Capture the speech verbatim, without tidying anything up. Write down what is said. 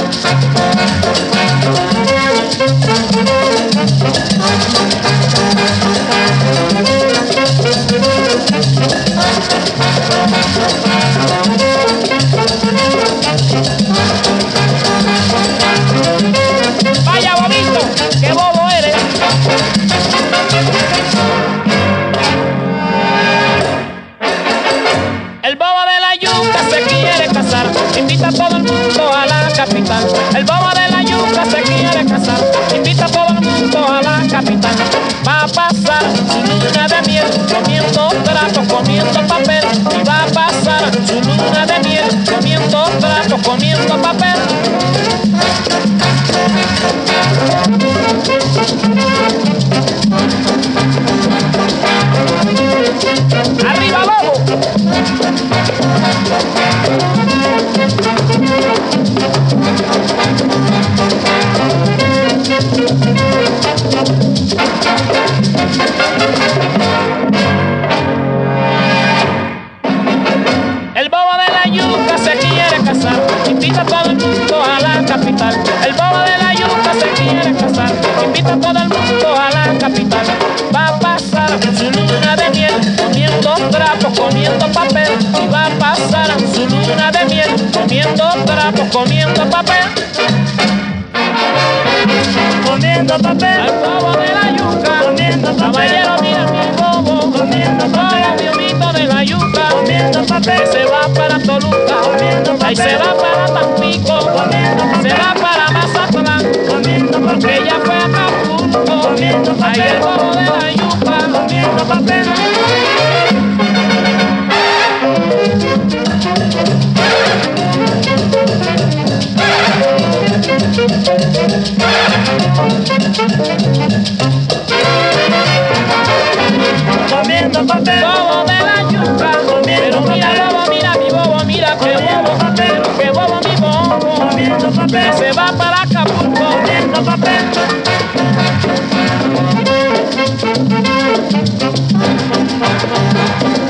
Vaya bobito, qué bobo eres. El bobo de la yuca se quiere casar, invita a todo el mundo a la capital. El bobo de la yuca se quiere casar, invita a todo el mundo a la capital. Va a pasar su luna de miel comiendo tratos, comiendo papel. Y va a pasar su luna de miel comiendo tratos, comiendo papel. ¡Arriba, bobo! El bobo de la yuca se quiere casar, invita a todo el mundo a la capital. El bobo de la yuca se quiere casar, invita a todo el mundo a la capital. Va a pasar su luna de miel comiendo trapos, comiendo papel. Y va a pasar su luna de miel comiendo trapos, comiendo papel. Comiendo papel, Al bobo de la yuca, comiendo papel, caballero, mira mi bobo, comiendo papel, bobo, mi omito de la yuca, comiendo papel, se va para Toluca, comiendo ahí se papel, va para Tampico, comiendo se papel, va para Mazatlán, comiendo que papel, ella fue a Acapulco, comiendo ahí papel, el bobo de la yuca. comiendo papel. Comiendo papel, Bobo de la yuca, pero mira bobo, mira mi bobo, mira qué bobo, pero qué bobo mi bobo, comiendo que papel, se va para Acapulco. comiendo papel. Thank you.